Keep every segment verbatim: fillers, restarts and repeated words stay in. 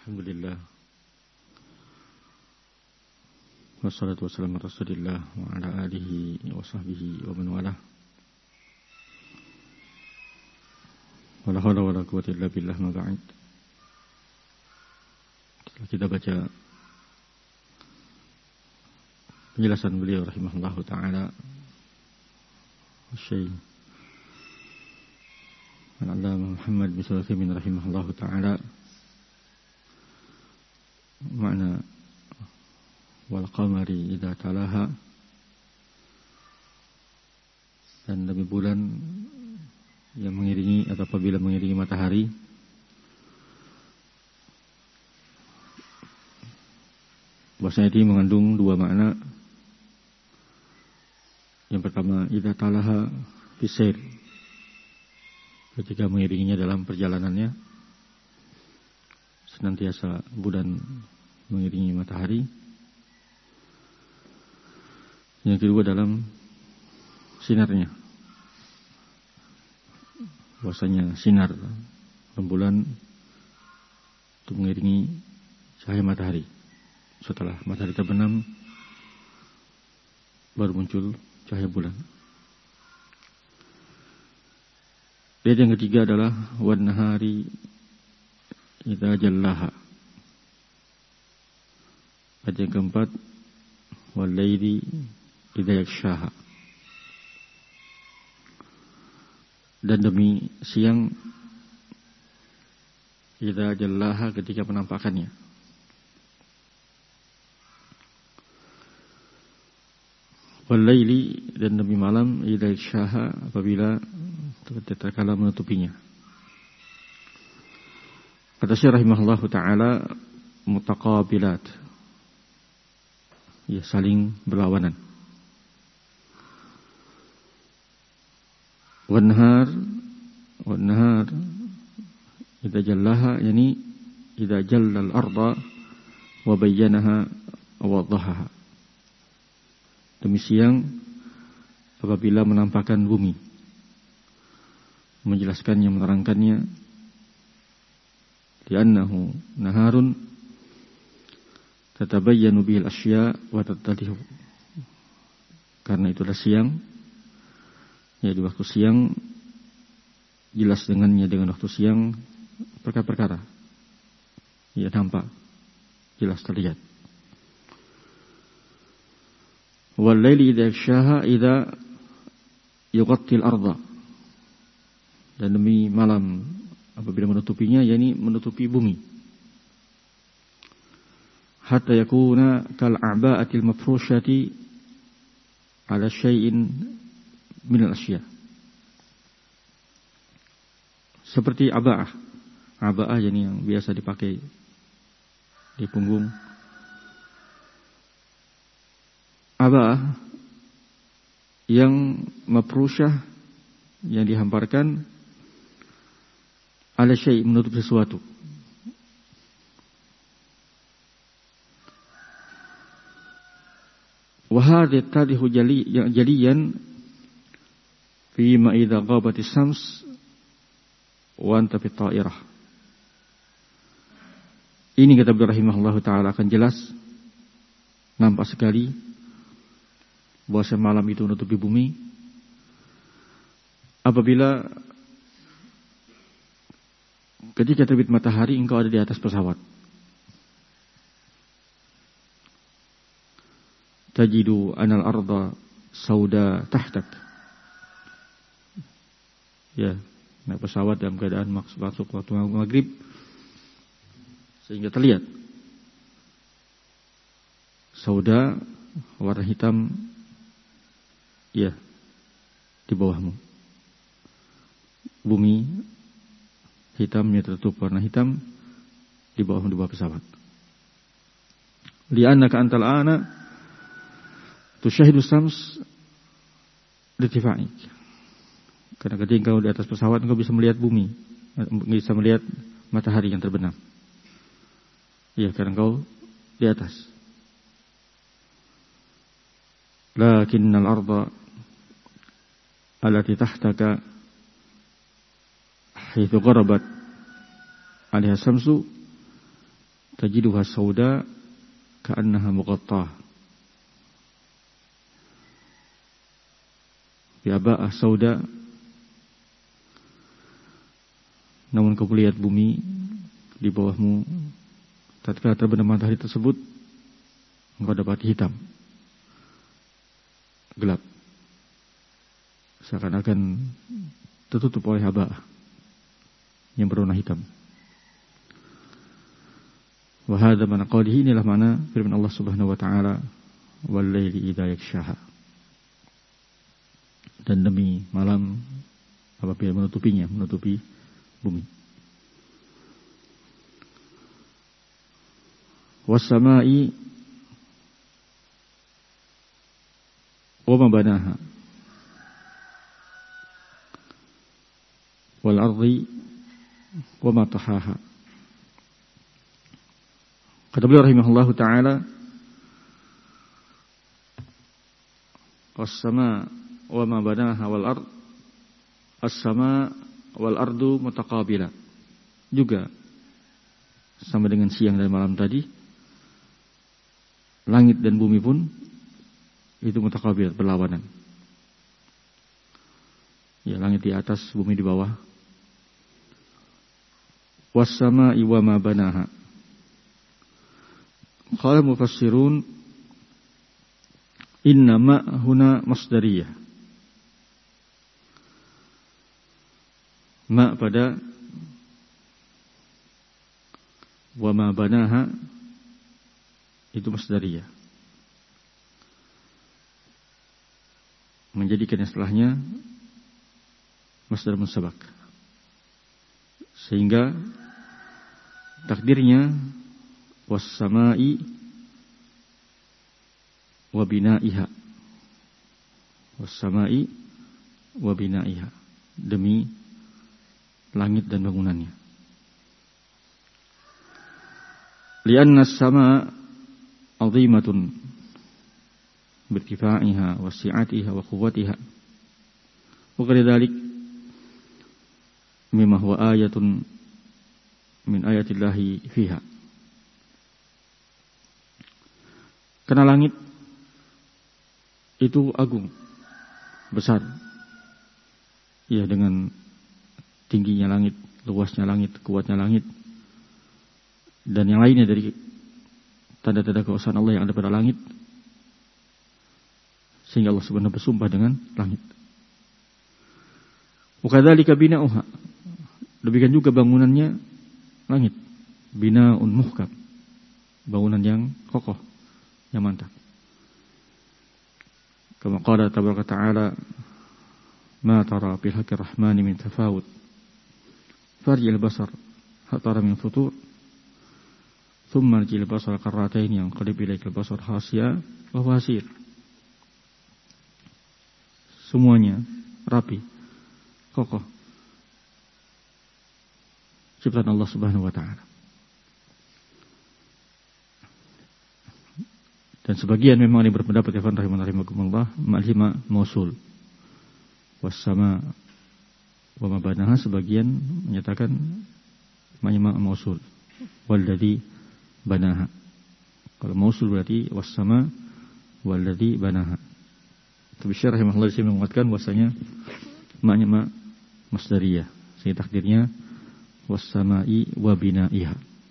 Alhamdulillah. Wassalatu wassalamu ala Rasulillah wa ala alihi wa sahbihi wa man walah. Wala haula wala quwwata illa billah, ma ba'd. Setelah kita baca penjelasan beliau rahimahullahu ta'ala, Syekh Al-Allamah Muhammad bin Shalih Al-Utsaimin rahimahullahu ta'ala, makna wal qamari idza talaha, dan demi bulan yang mengiringi atau apabila mengiringi matahari. Bahasanya ini mengandung dua makna. Yang pertama, idza talaha fi sayr, ketika mengiringinya dalam perjalanannya, senantiasa bulan mengiringi matahari. Yang kedua dalam sinarnya, bahwasanya sinar rembulan itu mengiringi cahaya matahari. Setelah matahari terbenam baru muncul cahaya bulan. Dan yang ketiga adalah wan nahari idza jallaha. Ayat yang keempat, wal laili idza yakshaha. Dan demi siang idza jallaha, ketika penampakannya. Wal laili, dan demi malam idza yakshaha, apabila tatkala menutupinya. Kata Syekh rahimahullahu ta'ala, mutaqabilat, ya, saling berlawanan. Wan nahar, wan nahar idza jallaha, yani idza jalla al-ardha wa bayyanaha wa wadhahaha. Demi siang apabila menampakkan bumi, menjelaskannya, menerangkannya. Li'annahu naharun tatabayyanu bihil asya wa tattadihu. Karena itulah siang, ya, di waktu siang jelas dengannya, dengan waktu siang perkara-perkara ya nampak, jelas terlihat. Wal laili idza yakshaha idza yughatti al-ardha, dan demi malam apabila menutupinya, yakni menutupi bumi. Hatta yakuna kal a'ba'atil mafrushati ala syai'in min al-asya. Seperti aba'ah. Aba'ah yakni yang biasa dipakai di punggung. Aba'ah yang mafrushah, yang dihamparkan ala syai', menutup sesuatu. Wa hadha tadihu jaliyan fi ma idza ghabat as-shams wa anta fi ta'irah. Ini kata beliau rahimahullahu ta'ala akan jelas, nampak sekali bahwa malam itu menutupi bumi apabila ketika terbit matahari engkau ada di atas pesawat. Tajidu anal arda sauda tahtak. Ya, naik pesawat dalam keadaan masuk waktu maghrib, sehingga terlihat sauda, warna hitam, ya, di bawahmu. Bumi hitamnya tertutup warna hitam di bawah di bawah pesawat. Li'annaka antal ana tusyahidu syams litifa'ik. Karena ketika engkau di atas pesawat, engkau bisa melihat bumi, bisa melihat matahari yang terbenam. Ya, karena engkau di atas. Lakinnal arda allati tahtaka haitsu gharabat 'alaiha syamsu tajiduha sauda ka'annaha mughattah bi aba'ah sauda. Namun kau lihat bumi di bawahmu, tatkala terbenam matahari tersebut, engkau dapati hitam, gelap, seakan-akan tertutup oleh aba'ah yang berwarna hitam. Wa hadza mana qawlihi, inilah mana firman Allah Subhanahu wa taala, wal laili idza yaghshaha, dan demi malam apabila menutupinya, menutupi bumi. Was-samaa'i wa ma banaha wal ardi wa ma tahaha. Kata beliau rahimahullahu taala, was-samaa wa ma banaha wal ard, as-samaa wal ardu mutaqabila, juga sama dengan siang dan malam tadi, langit dan bumi pun itu mutaqabil, berlawanan. Ya, langit di atas, bumi di bawah. Was-samaa'i wa ma banaha. Qala mufassirun, inna ma huna masdariyah. Ma pada wa ma banaha itu masdariyah, menjadikan istilahnya masdar munsabak, sehingga takdirnya was-samaa'i wa bina'iha, was-samaa'i wa bina'iha, demi langit dan bangunannya. Lianna as-samaa' 'azimatun birtifa'iha wa si'atiha wa quwwatiha. Wa kadzalik mimma huwa ayatun min ayatillahi fiha. Karena langit itu agung, besar. Ya, dengan tingginya langit, luasnya langit, kuatnya langit, dan yang lainnya dari tanda-tanda kekuasaan Allah yang ada pada langit, sehingga Allah Subhanahu bersumpah dengan langit. Wa kadzalika bina'uha, demikian juga bangunannya langit, bina'un muhkam, bangunan yang kokoh, yang mantap. Kama qala tabaraka ta'ala, ma tara bil haqqi rahmani min tafawut farjil basar hatara min futur thumma rjil basar karratain yang qalib ilaikal basar khasya wa wasir. Semuanya rapi, kokoh, ciptaan Allah Subhanahu wa ta'ala. Dan sebagian memang yang berpendapat ya rahimakumullah, ma'lima mausul was-sama wa ma banaha, sebagian menyatakan ma'lima mausul walladzi banaha. Kalau mausul berarti was-sama walladzi banaha. Tapi Syarah rahimahullah disini menguatkan bahwasanya ma'lima masdariyah, sehingga takdirnya was-sama'i wa bina'iha,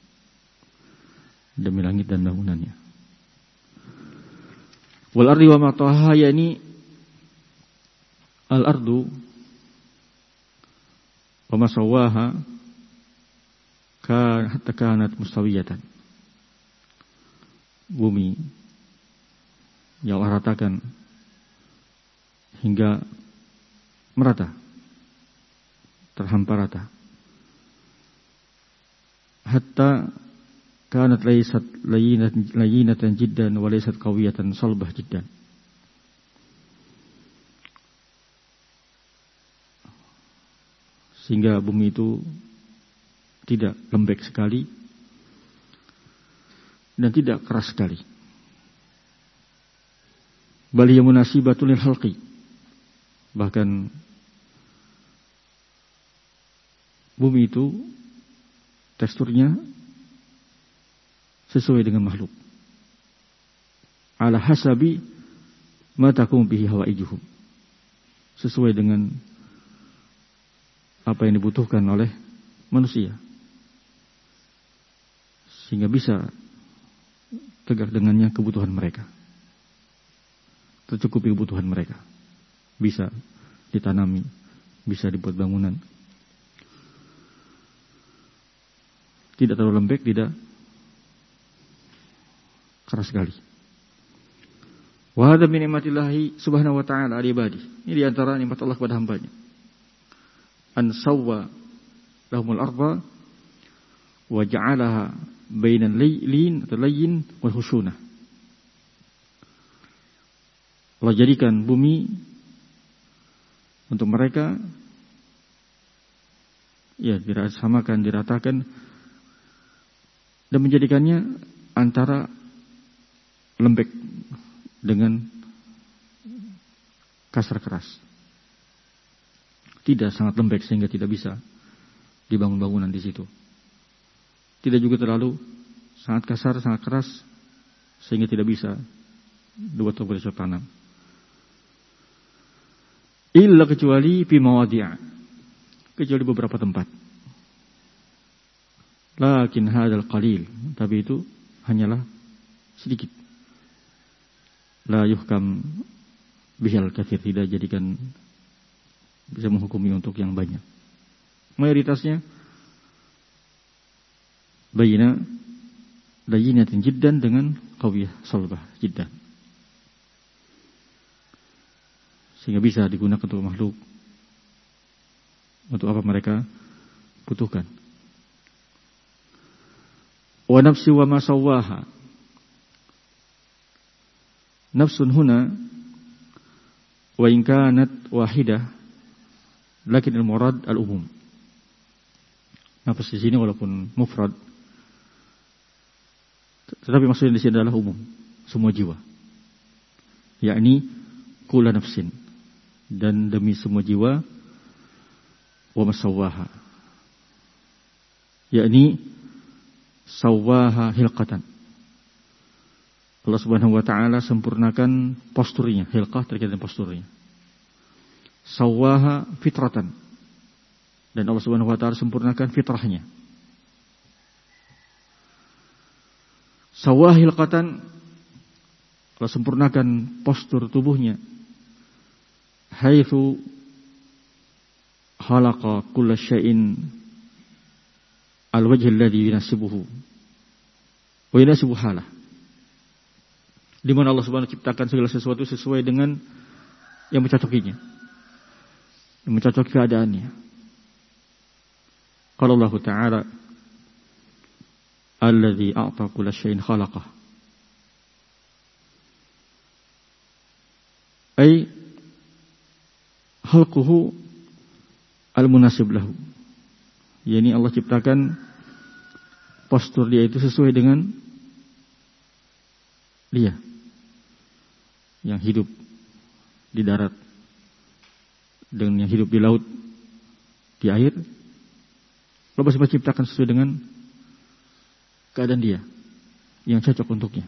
demi langit dan bangunannya. Wal ardi wa ma tahaha, yakni al ardu wa ma sawaha kan hatta kanat mustawiyatan, bumi yang Allah ratakan hingga merata, terhampar rata. Hatta kanat laysat layinatan layinatan jiddan wa laysat qawiyatan salbah jiddan. Sehingga bumi itu tidak lembek sekali dan tidak keras sekali. Bal hiya munasibatun lil halqi. Bahkan bumi itu teksturnya sesuai dengan makhluk. Ala hasabi ma takum bihi hawaijuhum. Sesuai dengan apa yang dibutuhkan oleh manusia. Sehingga bisa tegak dengannya kebutuhan mereka. Tercukupi kebutuhan mereka. Bisa ditanami, bisa dibuat bangunan. Tidak terlalu lembek, tidak keras sekali. Wa hadza min ni'matillahi subhanahu wa ta'ala 'ala ibadihi. Ini di antara nikmat Allah kepada hambanya. An sawwa lahumul arda wa ja'alaha bainan laylin atau layyin wal khushunah. Allah jadikan bumi untuk mereka, ya, dirasamakan, diratakan, dan menjadikannya antara lembek dengan kasar keras. Tidak sangat lembek sehingga tidak bisa dibangun bangunan di situ. Tidak juga terlalu sangat kasar, sangat keras sehingga tidak bisa dibuat bercocok tanam. Illa kecuali fi mawadhi'a, kecuali beberapa tempat. Lakin hadzal qalil, tapi itu hanyalah sedikit. La yuhkam bihal katsir, tidak jadikan bisa menghukumi untuk yang banyak. Mayoritasnya bayina layinatin jiddan dengan qawiyah salbah jiddan. Sehingga bisa digunakan untuk makhluk, untuk apa mereka butuhkan. Wa nafsi wa ma sawwaha. Nafsun huna wa in kanat wahidah lakin al-murad al-umum. Nafs di sini walaupun mufrad, tetapi maksudnya di sini adalah umum, semua jiwa. Yakni kullu nafsin, dan demi semua jiwa, wa masawwaha, yakni sawwaha hilqatan. Allah Subhanahu wa taala sempurnakan posturnya, hilqah terkait dengan posturnya. Sawwaha fitratan, dan Allah Subhanahu wa taala sempurnakan fitrahnya. Sawwaha hilqatan, Allah sempurnakan postur tubuhnya. Haitsu khalaqa kulla syai'in al-wajh alladhi yunasibuhu wa yunasibu halah. Di mana Allah Subhanahu ciptakan segala sesuatu sesuai dengan yang mencocokinya, yang mencocoki keadaannya. Qala Allah Ta'ala alladhi a'ta kulla syai'in khalaqah. Ay khalquhu al-munasib lahu. Yani Allah ciptakan postur dia itu sesuai dengan dia yang hidup di darat dengan yang hidup di laut, di air. Allah masih menciptakan sesuai dengan keadaan dia yang cocok untuknya.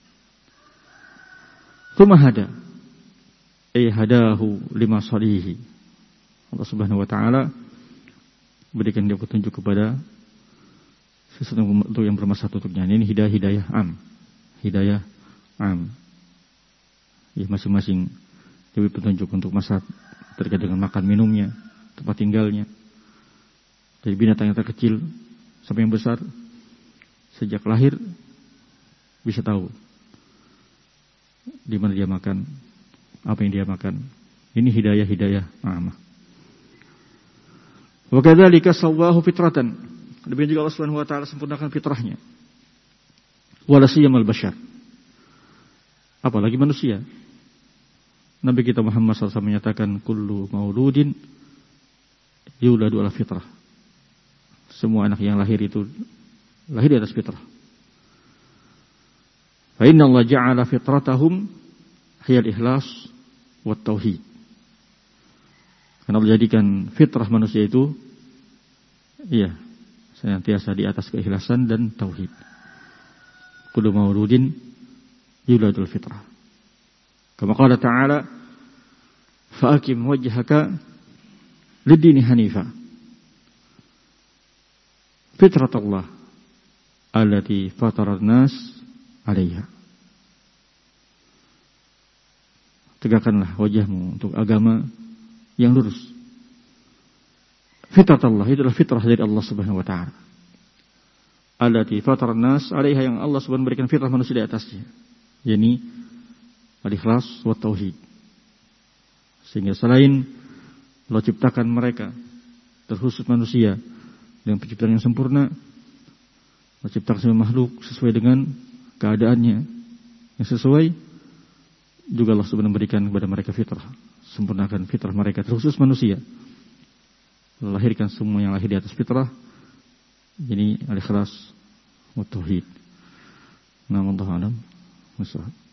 Tsumma hada ay hadahu lima salihi. Allah Subhanahu wa taala berikan dia petunjuk kepada sesuatu untuk yang bermaslahat untuknya. Ini hidayah hidayah am. Hidayah am. Ya, masing-masing diberi petunjuk untuk maslahat terkait dengan makan minumnya, tempat tinggalnya. Dari binatang yang terkecil sampai yang besar, sejak lahir bisa tahu di mana dia makan, apa yang dia makan. Ini hidayah-hidayah amah. Wa kadzalika sawwahu fitratan. Demikian juga Allah Subhanahu wa taala sempurnakan fitrahnya. Wala siyamal bashar. Apalagi manusia. Nabi kita Muhammad shallallahu alaihi wasallam menyatakan kullu mauludin yuladu ala fitrah. Semua anak yang lahir itu lahir di atas fitrah. Fa inna Allah ja'ala fitratahum hiyal ikhlas wat tauhid. Karena Allah jadikan fitrah manusia itu, iya, senantiasa di atas keikhlasan dan tauhid. kullu mauludin yuladul fitrah. Kama qala ta'ala, fa'akim wajhaka lid-dini hanifa. Fitratallah allati fatara an-nas 'alaiha. Tegakkanlah wajahmu untuk agama yang lurus. Fitratallah itu adalah fitrah dari Allah Subhanahu wa taala. Allati fatara an-nas 'alaiha, yang Allah Subhanahu memberikan fitrah manusia di atasnya. yakni al-ikhlas wa tauhid. Sehingga selain Allah ciptakan mereka, terkhusus manusia, dengan penciptaan yang sempurna, Allah ciptakan semua makhluk sesuai dengan keadaannya yang sesuai. Juga Allah subhanahu memberikan kepada mereka fitrah, sempurnakan fitrah mereka, terkhusus manusia, melahirkan semua yang lahir di atas fitrah. Jadi al-ikhlas wa tauhid. Nah, wallahu a'lam.